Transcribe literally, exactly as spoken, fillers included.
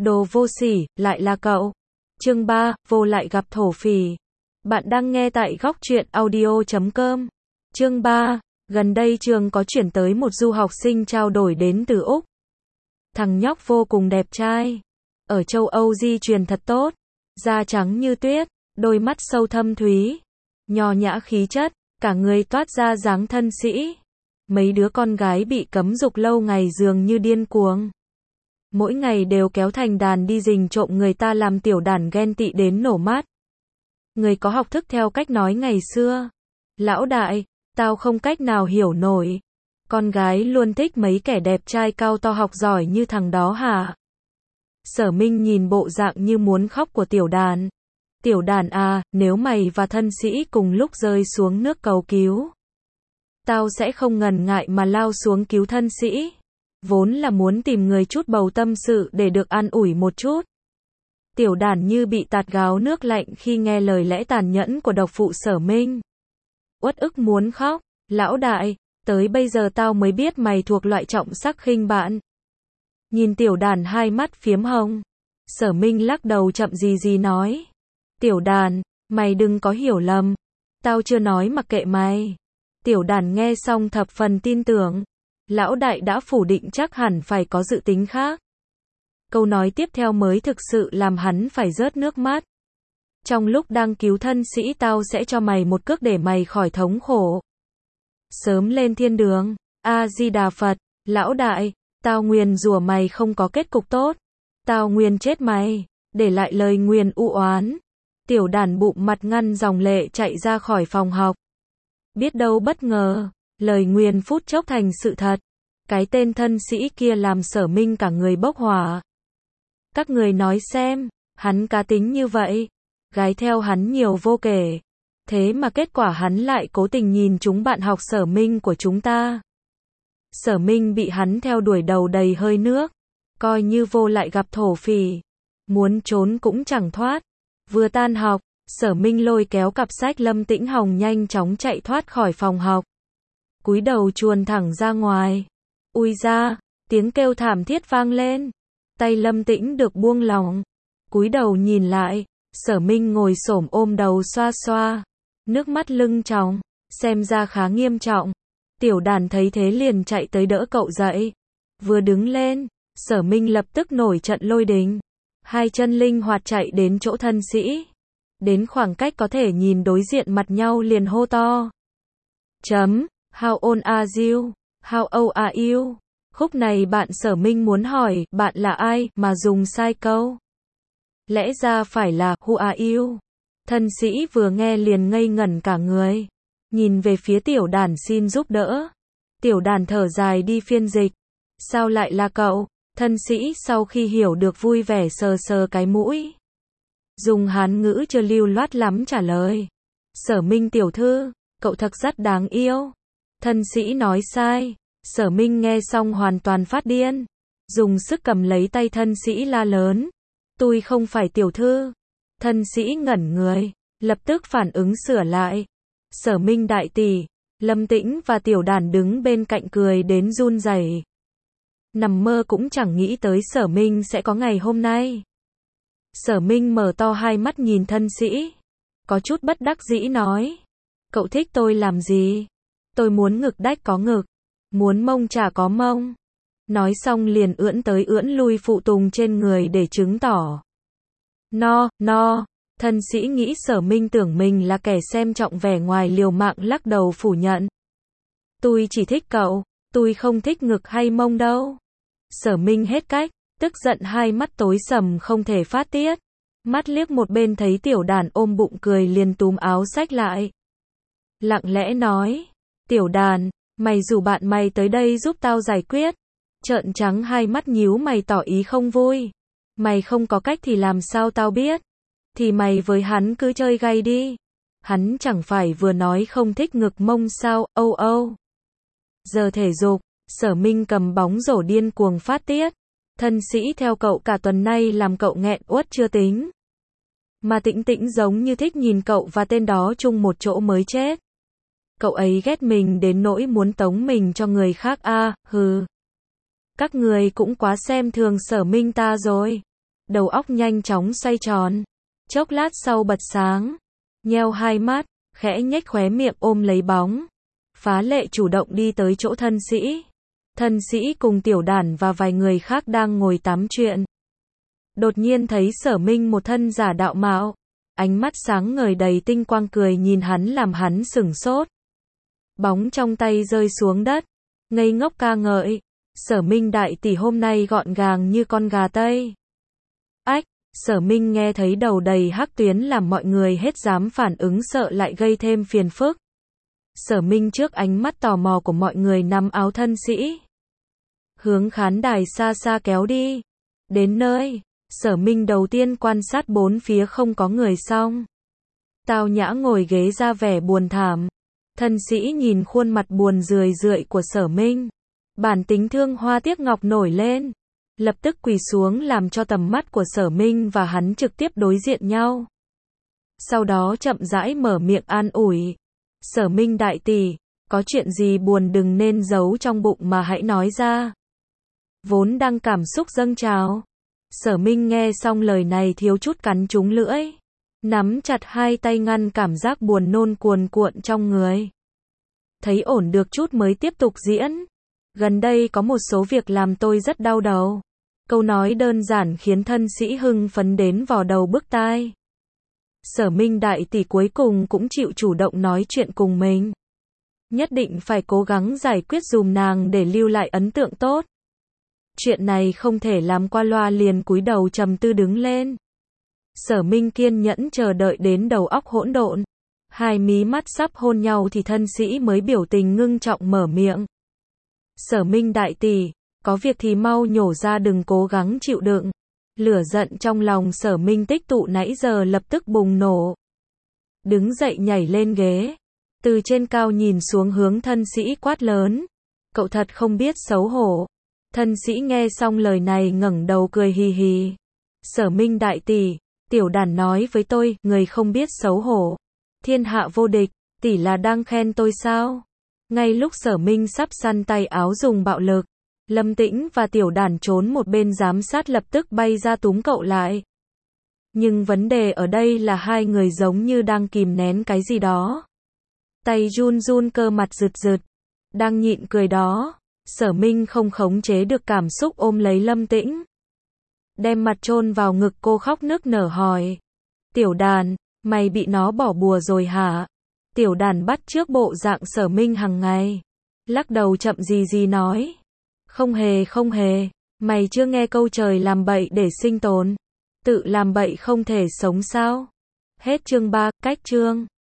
Đồ vô sỉ, lại là cậu. Chương ba, vô lại gặp thổ phỉ. Bạn đang nghe tại góc truyện audio chấm com. Chương ba, gần đây trường có chuyển tới một du học sinh trao đổi đến từ Úc. Thằng nhóc vô cùng đẹp trai. Ở châu Âu di truyền thật tốt. Da trắng như tuyết, đôi mắt sâu thâm thúy. Nho nhã khí chất, cả người toát ra dáng thân sĩ. Mấy đứa con gái bị cấm dục lâu ngày dường như điên cuồng. Mỗi ngày đều kéo thành đàn đi rình trộm người ta làm tiểu đàn ghen tị đến nổ mắt. Người có học thức theo cách nói ngày xưa. Lão đại, tao không cách nào hiểu nổi. Con gái luôn thích mấy kẻ đẹp trai cao to học giỏi như thằng đó hả? Sở Minh nhìn bộ dạng như muốn khóc của tiểu đàn. Tiểu đàn à, nếu mày và thân sĩ cùng lúc rơi xuống nước cầu cứu, tao sẽ không ngần ngại mà lao xuống cứu thân sĩ. Vốn là muốn tìm người chút bầu tâm sự để được an ủi một chút. Tiểu đàn như bị tạt gáo nước lạnh khi nghe lời lẽ tàn nhẫn của độc phụ Sở Minh. Uất ức muốn khóc. Lão đại, tới bây giờ tao mới biết mày thuộc loại trọng sắc khinh bạn. Nhìn tiểu đàn hai mắt phiếm hồng. Sở Minh lắc đầu chậm gì gì nói. Tiểu đàn, mày đừng có hiểu lầm. Tao chưa nói mặc kệ mày. Tiểu đàn nghe xong thập phần tin tưởng. Lão đại đã phủ định chắc hẳn phải có dự tính khác. Câu nói tiếp theo mới thực sự làm hắn phải rớt nước mắt. Trong lúc đang cứu thân sĩ tao sẽ cho mày một cước để mày khỏi thống khổ. Sớm lên thiên đường. A-di-đà Phật. Lão đại, tao nguyền rủa mày không có kết cục tốt. Tao nguyền chết mày. Để lại lời nguyền u oán. Tiểu đàn bụng mặt ngăn dòng lệ chạy ra khỏi phòng học. Biết đâu bất ngờ, lời nguyền phút chốc thành sự thật. Cái tên thân sĩ kia làm Sở Minh cả người bốc hỏa. Các người nói xem, hắn cá tính như vậy, gái theo hắn nhiều vô kể. Thế mà kết quả hắn lại cố tình nhìn chúng bạn học Sở Minh của chúng ta. Sở Minh bị hắn theo đuổi đầu đầy hơi nước. Coi như vô lại gặp thổ phỉ. Muốn trốn cũng chẳng thoát. Vừa tan học, Sở Minh lôi kéo cặp sách Lâm Tĩnh Hồng nhanh chóng chạy thoát khỏi phòng học. Cúi đầu chuồn thẳng ra ngoài. Ui da, tiếng kêu thảm thiết vang lên. Tay Lâm Tĩnh được buông lỏng. Cúi đầu nhìn lại, Sở Minh ngồi xổm ôm đầu xoa xoa. Nước mắt lưng tròng, xem ra khá nghiêm trọng. Tiểu đàn thấy thế liền chạy tới đỡ cậu dậy. Vừa đứng lên, Sở Minh lập tức nổi trận lôi đình. Hai chân linh hoạt chạy đến chỗ thân sĩ. Đến khoảng cách có thể nhìn đối diện mặt nhau liền hô to. Chấm, how old are you? How old are you? Khúc này bạn Sở Minh muốn hỏi, bạn là ai, mà dùng sai câu. Lẽ ra phải là, who are you? Thân sĩ vừa nghe liền ngây ngẩn cả người. Nhìn về phía tiểu đàn xin giúp đỡ. Tiểu đàn thở dài đi phiên dịch. Sao lại là cậu? Thân sĩ sau khi hiểu được vui vẻ sờ sờ cái mũi. Dùng Hán ngữ chưa lưu loát lắm trả lời. Sở Minh tiểu thư, cậu thật rất đáng yêu. Thân sĩ nói sai. Sở Minh nghe xong hoàn toàn phát điên. Dùng sức cầm lấy tay thân sĩ la lớn. Tôi không phải tiểu thư. Thân sĩ ngẩn người, lập tức phản ứng sửa lại. Sở Minh đại tỷ. Lâm Tĩnh và tiểu đàn đứng bên cạnh cười đến run rẩy. Nằm mơ cũng chẳng nghĩ tới Sở Minh sẽ có ngày hôm nay. Sở Minh mở to hai mắt nhìn thân sĩ. Có chút bất đắc dĩ nói. Cậu thích tôi làm gì? Tôi muốn ngực đách có ngực. Muốn mông chả có mông. Nói xong liền ưỡn tới ưỡn lui phụ tùng trên người để chứng tỏ. No, no. Thân sĩ nghĩ Sở Minh tưởng mình là kẻ xem trọng vẻ ngoài liều mạng lắc đầu phủ nhận. Tôi chỉ thích cậu. Tôi không thích ngực hay mông đâu. Sở Minh hết cách. Tức giận hai mắt tối sầm không thể phát tiết. Mắt liếc một bên thấy tiểu đàn ôm bụng cười liền túm áo xách lại. Lặng lẽ nói. Tiểu đàn, mày rủ bạn mày tới đây giúp tao giải quyết. Trợn trắng hai mắt nhíu mày tỏ ý không vui. Mày không có cách thì làm sao tao biết. Thì mày với hắn cứ chơi gay đi. Hắn chẳng phải vừa nói không thích ngực mông sao, âu âu. Giờ thể dục, Sở Minh cầm bóng rổ điên cuồng phát tiết. Thân sĩ theo cậu cả tuần nay làm cậu nghẹn uất chưa tính. Mà Tĩnh Tĩnh giống như thích nhìn cậu và tên đó chung một chỗ mới chết. Cậu ấy ghét mình đến nỗi muốn tống mình cho người khác a, à, hừ. Các người cũng quá xem thường Sở Minh ta rồi. đầu óc nhanh chóng xoay tròn. Chốc lát sau bật sáng, nheo hai mắt, khẽ nhếch khóe miệng ôm lấy bóng. Phá lệ chủ động đi tới chỗ thân sĩ. Thân sĩ cùng tiểu đản và vài người khác đang ngồi tám chuyện. Đột nhiên thấy Sở Minh một thân giả đạo mạo, ánh mắt sáng ngời đầy tinh quang cười nhìn hắn làm hắn sửng sốt. Bóng trong tay rơi xuống đất, ngây ngốc ca ngợi, Sở Minh đại tỷ hôm nay gọn gàng như con gà Tây. Ách, Sở Minh nghe thấy đầu đầy hắc tuyến làm mọi người hết dám phản ứng sợ lại gây thêm phiền phức. Sở Minh trước ánh mắt tò mò của mọi người nắm áo thân sĩ, hướng khán đài xa xa kéo đi. Đến nơi, Sở Minh đầu tiên quan sát bốn phía không có người xong. Tao Nhã ngồi ghế ra vẻ buồn thảm. Thân sĩ nhìn khuôn mặt buồn rười rượi của Sở Minh. Bản tính thương hoa tiếc ngọc nổi lên. Lập tức quỳ xuống làm cho tầm mắt của Sở Minh và hắn trực tiếp đối diện nhau. Sau đó chậm rãi mở miệng an ủi. Sở Minh đại tỷ, có chuyện gì buồn đừng nên giấu trong bụng mà hãy nói ra. Vốn đang cảm xúc dâng trào. Sở Minh nghe xong lời này thiếu chút cắn trúng lưỡi. Nắm chặt hai tay ngăn cảm giác buồn nôn cuồn cuộn trong người. Thấy ổn được chút mới tiếp tục diễn. Gần đây có một số việc làm tôi rất đau đầu. Câu nói đơn giản khiến thân sĩ hưng phấn đến vò đầu bứt tai. Sở Minh đại tỷ cuối cùng cũng chịu chủ động nói chuyện cùng mình. Nhất định phải cố gắng giải quyết dùm nàng để lưu lại ấn tượng tốt. Chuyện này không thể làm qua loa liền cúi đầu trầm tư đứng lên. Sở Minh kiên nhẫn chờ đợi đến đầu óc hỗn độn. Hai mí mắt sắp hôn nhau thì thân sĩ mới biểu tình ngưng trọng mở miệng. Sở Minh đại tỷ, có việc thì mau nhổ ra đừng cố gắng chịu đựng. Lửa giận trong lòng Sở Minh tích tụ nãy giờ lập tức bùng nổ. Đứng dậy nhảy lên ghế. Từ trên cao nhìn xuống hướng thân sĩ quát lớn. Cậu thật không biết xấu hổ. Thân sĩ nghe xong lời này ngẩng đầu cười hì hì. Sở Minh đại tỷ, tiểu đản nói với tôi, người không biết xấu hổ. Thiên hạ vô địch, tỷ là đang khen tôi sao? Ngay lúc Sở Minh sắp săn tay áo dùng bạo lực, Lâm Tĩnh và tiểu đản trốn một bên giám sát lập tức bay ra túm cậu lại. Nhưng vấn đề ở đây là hai người giống như đang kìm nén cái gì đó. Tay run run cơ mặt rực rực. Đang nhịn cười đó. Sở Minh không khống chế được cảm xúc ôm lấy Lâm Tĩnh. Đem mặt chôn vào ngực cô khóc nức nở hỏi. Tiểu đàn, mày bị nó bỏ bùa rồi hả? Tiểu đàn bắt chước bộ dạng Sở Minh hằng ngày. Lắc đầu chậm gì gì nói. Không hề không hề, mày chưa nghe câu trời làm bậy để sinh tồn. Tự làm bậy không thể sống sao? Hết chương ba, cách chương.